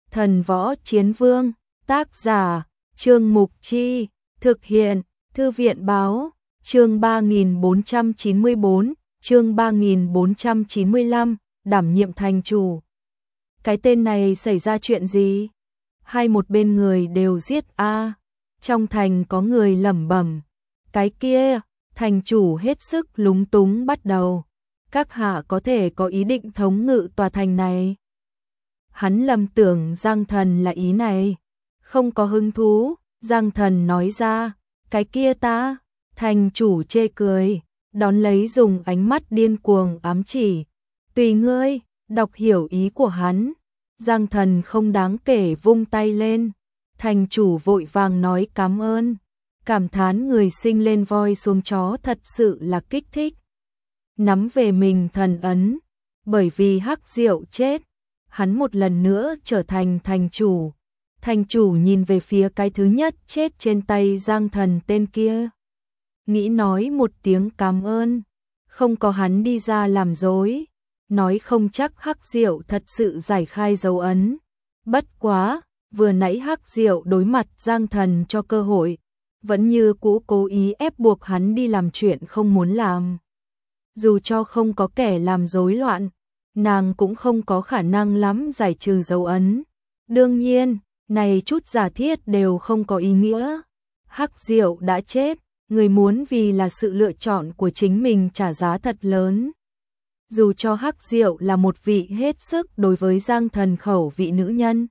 Thần Võ Chiến Vương, tác giả, Trương Mục Chi, thực hiện, Thư viện Báo, chương 3494, chương 3495, đảm nhiệm thành chủ. Cái tên này xảy ra chuyện gì? Hai một bên người đều giết a. Trong thành có người lẩm bẩm. Cái kia, thành chủ hết sức lúng túng bắt đầu. Các hạ có thể có ý định thống ngự tòa thành này. Hắn lầm tưởng Giang Thần là ý này. Không có hứng thú, Giang Thần nói ra. Cái kia ta, thành chủ chê cười, đón lấy dùng ánh mắt điên cuồng ám chỉ. Tùy ngươi, đọc hiểu ý của hắn. Giang Thần không đáng kể vung tay lên. Thành chủ vội vàng nói cảm ơn. Cảm thán người sinh lên voi xuống chó thật sự là kích thích. Nắm về mình thần ấn. Bởi vì Hắc Diệu chết, hắn một lần nữa trở thành thành chủ. Thành chủ nhìn về phía cái thứ nhất chết trên tay Giang Thần tên kia. Nghĩ nói một tiếng cảm ơn. Không có hắn đi ra làm dối. Nói không chắc Hắc Diệu thật sự giải khai dấu ấn. Bất quá, vừa nãy Hắc Diệu đối mặt Giang Thần cho cơ hội. Vẫn như cũ cố ý ép buộc hắn đi làm chuyện không muốn làm. Dù cho không có kẻ làm rối loạn, nàng cũng không có khả năng lắm giải trừ dấu ấn. Đương nhiên, này chút giả thiết đều không có ý nghĩa. Hắc Diệu đã chết, người muốn vì là sự lựa chọn của chính mình trả giá thật lớn. Dù cho Hắc Diệu là một vị hết sức đối với Giang Thần khẩu vị nữ nhân.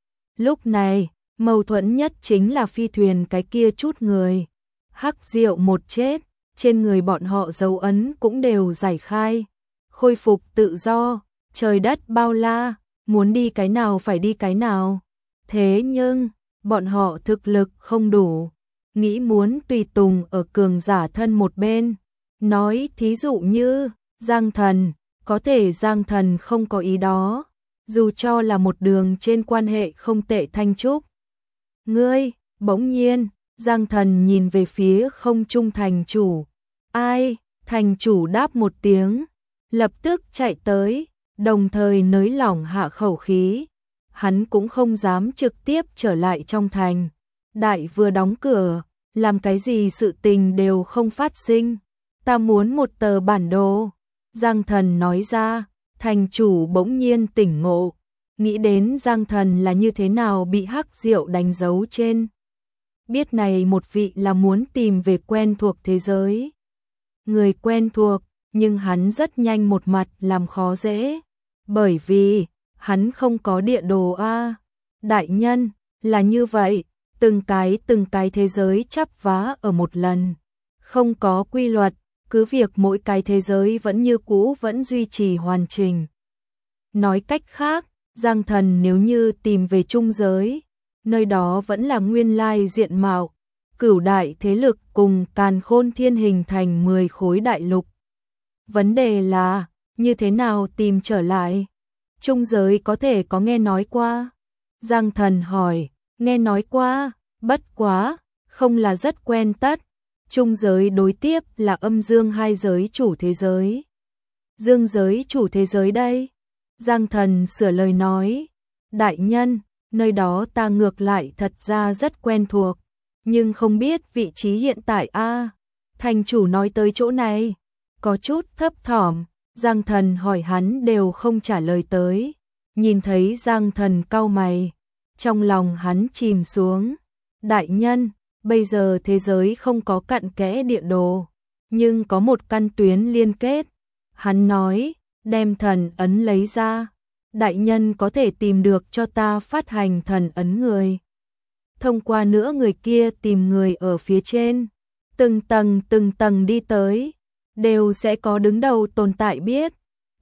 Lúc này, mâu thuẫn nhất chính là phi thuyền cái kia chút người. Hắc Diệu một chết, trên người bọn họ dấu ấn cũng đều giải khai. Khôi phục tự do, trời đất bao la, muốn đi cái nào phải đi cái nào. Thế nhưng, bọn họ thực lực không đủ. Nghĩ muốn tùy tùng ở cường giả thân một bên. Nói thí dụ như, Giang Thần, có thể Giang Thần không có ý đó. Dù cho là một đường trên quan hệ không tệ Thanh Trúc. Ngươi, bỗng nhiên, Giang Thần nhìn về phía không trung thành chủ. Ai? Thành chủ đáp một tiếng, lập tức chạy tới, đồng thời nới lỏng hạ khẩu khí. Hắn cũng không dám trực tiếp trở lại trong thành. Đại vừa đóng cửa, làm cái gì sự tình đều không phát sinh. Ta muốn một tờ bản đồ. Giang Thần nói ra, thành chủ bỗng nhiên tỉnh ngộ. Nghĩ đến Giang Thần là như thế nào bị Hắc Diệu đánh dấu trên. Biết này một vị là muốn tìm về quen thuộc thế giới. Người quen thuộc, nhưng hắn rất nhanh một mặt làm khó dễ. Bởi vì, hắn không có địa đồ a. Đại nhân, là như vậy, từng cái thế giới chắp vá ở một lần. Không có quy luật, cứ việc mỗi cái thế giới vẫn như cũ vẫn duy trì hoàn chỉnh. Nói cách khác, Giang Thần nếu như tìm về trung giới, nơi đó vẫn là nguyên lai diện mạo, cửu đại thế lực cùng Càn Khôn Thiên hình thành 10 khối đại lục. Vấn đề là, như thế nào tìm trở lại? Trung giới có thể có nghe nói qua? Giang Thần hỏi, nghe nói qua, bất quá, không là rất quen tất. Trung giới đối tiếp là âm dương hai giới chủ thế giới. Dương giới chủ thế giới đây. Giang Thần sửa lời nói, đại nhân, nơi đó ta ngược lại thật ra rất quen thuộc, nhưng không biết vị trí hiện tại a. Thành chủ nói tới chỗ này, có chút thấp thỏm, Giang Thần hỏi hắn đều không trả lời tới. Nhìn thấy Giang Thần cau mày, trong lòng hắn chìm xuống. Đại nhân, bây giờ thế giới không có cặn kẽ địa đồ, nhưng có một căn tuyến liên kết. Hắn nói, đem thần ấn lấy ra. Đại nhân có thể tìm được cho ta phát hành thần ấn người. Thông qua nữa người kia tìm người ở phía trên. Từng tầng đi tới, đều sẽ có đứng đầu tồn tại biết.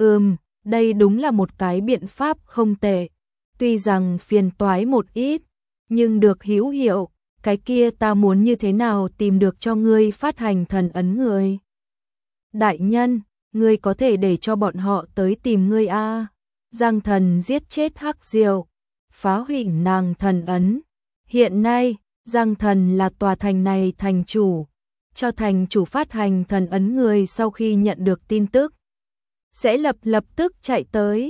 Đây đúng là một cái biện pháp không tệ. Tuy rằng phiền toái một ít, nhưng được hữu hiệu. Cái kia ta muốn như thế nào tìm được cho ngươi phát hành thần ấn người. Đại nhân, ngươi có thể để cho bọn họ tới tìm ngươi a. Giang Thần giết chết Hắc Diệu, phá hủy nàng thần ấn. Hiện nay, Giang Thần là tòa thành này thành chủ. Cho thành chủ phát hành thần ấn người sau khi nhận được tin tức. Sẽ lập tức chạy tới.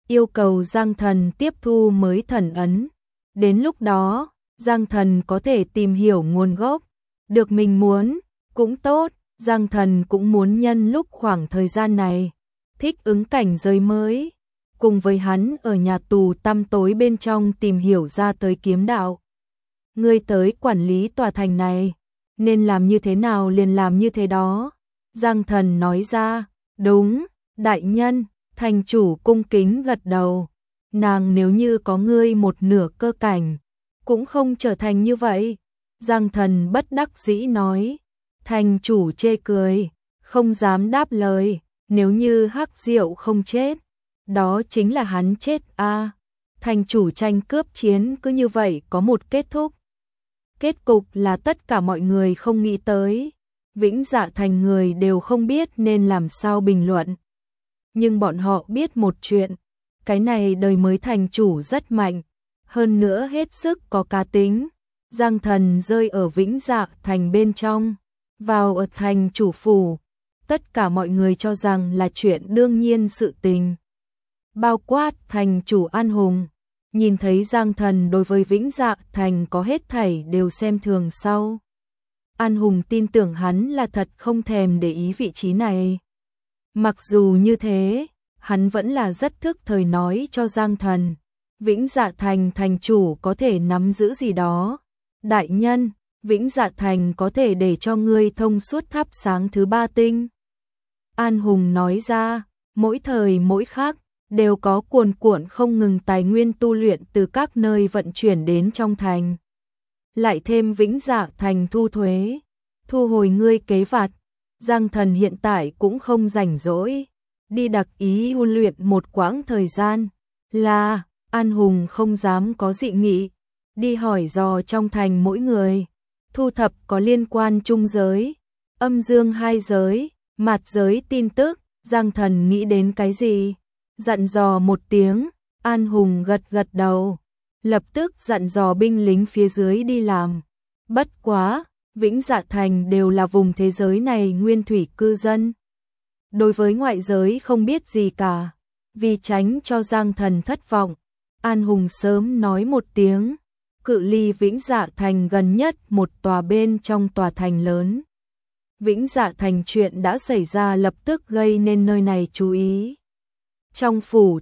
yêu cầu Giang Thần tiếp thu mới thần ấn. Đến lúc đó, Giang Thần có thể tìm hiểu nguồn gốc, được mình muốn, cũng tốt, Giang Thần cũng muốn nhân lúc khoảng thời gian này, thích ứng cảnh giới mới, cùng với hắn ở nhà tù tăm tối bên trong tìm hiểu ra tới kiếm đạo. Ngươi tới quản lý tòa thành này, nên làm như thế nào liền làm như thế đó. Giang Thần nói ra, đúng, đại nhân, thành chủ cung kính gật đầu. Nàng nếu như có ngươi một nửa cơ cảnh, cũng không trở thành như vậy. Giang Thần bất đắc dĩ nói, thành chủ chê cười, không dám đáp lời, nếu như Hắc Diệu không chết, đó chính là hắn chết a. Thành chủ tranh cướp chiến cứ như vậy có một kết thúc. Kết cục là tất cả mọi người không nghĩ tới, Vĩnh Dạ Thành người đều không biết nên làm sao bình luận. Nhưng bọn họ biết một chuyện, cái này đời mới thành chủ rất mạnh, hơn nữa hết sức có cá tính. Giang Thần rơi ở Vĩnh Dạ Thành bên trong, vào ở thành chủ phủ, tất cả mọi người cho rằng là chuyện đương nhiên sự tình. Bao quát thành chủ An Hùng, nhìn thấy Giang Thần đối với Vĩnh Dạ Thành có hết thảy đều xem thường sau. An Hùng tin tưởng hắn là thật không thèm để ý vị trí này. Mặc dù như thế, hắn vẫn là rất thức thời nói cho Giang Thần, Vĩnh Dạ Thành thành chủ có thể nắm giữ gì đó. Đại nhân, Vĩnh Dạ Thành có thể để cho ngươi thông suốt thắp sáng thứ 3 tinh. An Hùng nói ra, mỗi thời mỗi khác, đều có cuồn cuộn không ngừng tài nguyên tu luyện từ các nơi vận chuyển đến trong thành. Lại thêm Vĩnh Dạ Thành thu thuế, thu hồi ngươi kế vặt. Giang Thần hiện tại cũng không rảnh rỗi, đi đặc ý huấn luyện một quãng thời gian. Là, An Hùng không dám có dị nghị, đi hỏi dò trong thành mỗi người, thu thập có liên quan trung giới, âm dương hai giới, mạt giới tin tức. Giang Thần nghĩ đến cái gì? Dặn dò một tiếng, An Hùng gật gật đầu, lập tức dặn dò binh lính phía dưới đi làm. Bất quá, Vĩnh Dạ Thành đều là vùng thế giới này nguyên thủy cư dân. Đối với ngoại giới không biết gì cả, vì tránh cho Giang Thần thất vọng, An Hùng sớm nói một tiếng, cự ly Vĩnh Dạ Thành gần nhất một tòa bên trong tòa thành lớn. Vĩnh Dạ Thành chuyện đã xảy ra lập tức gây nên nơi này chú ý. Trong phủ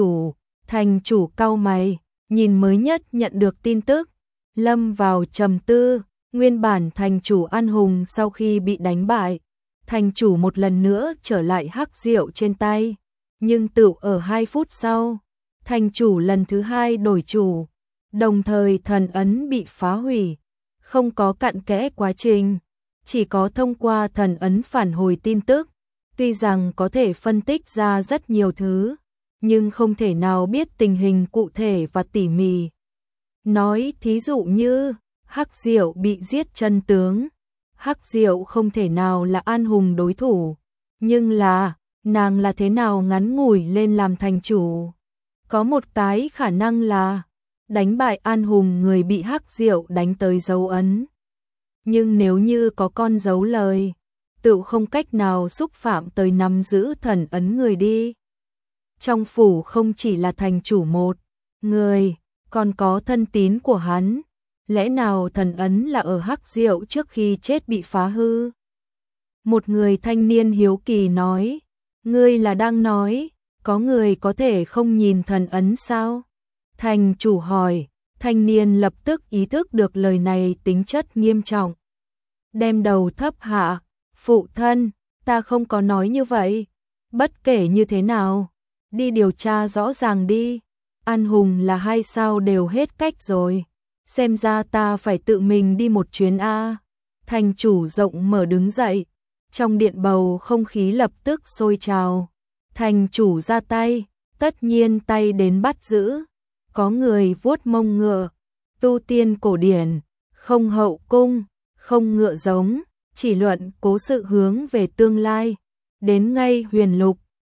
thành chủ cau mày, nhìn mới nhất nhận được tin tức, lâm vào trầm tư. Nguyên bản thành chủ An Hùng sau khi bị đánh bại, thành chủ một lần nữa trở lại Hắc Diệu trên tay, nhưng tựu ở 2 phút sau, thành chủ lần thứ 2 đổi chủ, đồng thời thần ấn bị phá hủy, không có cặn kẽ quá trình, chỉ có thông qua thần ấn phản hồi tin tức, tuy rằng có thể phân tích ra rất nhiều thứ, nhưng không thể nào biết tình hình cụ thể và tỉ mỉ. Nói thí dụ như Hắc Diệu bị giết chân tướng, Hắc Diệu không thể nào là An Hùng đối thủ, nhưng là, nàng là thế nào ngắn ngủi lên làm thành chủ. Có một cái khả năng là, đánh bại An Hùng người bị Hắc Diệu đánh tới dấu ấn. Nhưng nếu như có con dấu lời, tự không cách nào xúc phạm tới nắm giữ thần ấn người đi. Trong phủ không chỉ là thành chủ một người, còn có thân tín của hắn. Lẽ nào thần ấn là ở Hắc Diệu trước khi chết bị phá hư? Một người thanh niên hiếu kỳ nói, ngươi là đang nói, có người có thể không nhìn thần ấn sao? Thành chủ hỏi, thanh niên lập tức ý thức được lời này tính chất nghiêm trọng. Đem đầu thấp hạ, phụ thân, ta không có nói như vậy, bất kể như thế nào, đi điều tra rõ ràng đi, An Hùng là 2 sao đều hết cách rồi. Xem ra ta phải tự mình đi một chuyến a. Thành chủ rộng mở đứng dậy, trong điện bầu không khí lập tức sôi trào. Thành chủ ra tay, tất nhiên tay đến bắt giữ. Có người vuốt mông ngựa, tu tiên cổ điển, không hậu cung, không ngựa giống, chỉ luận cố sự hướng về tương lai. Đến ngay huyền lục,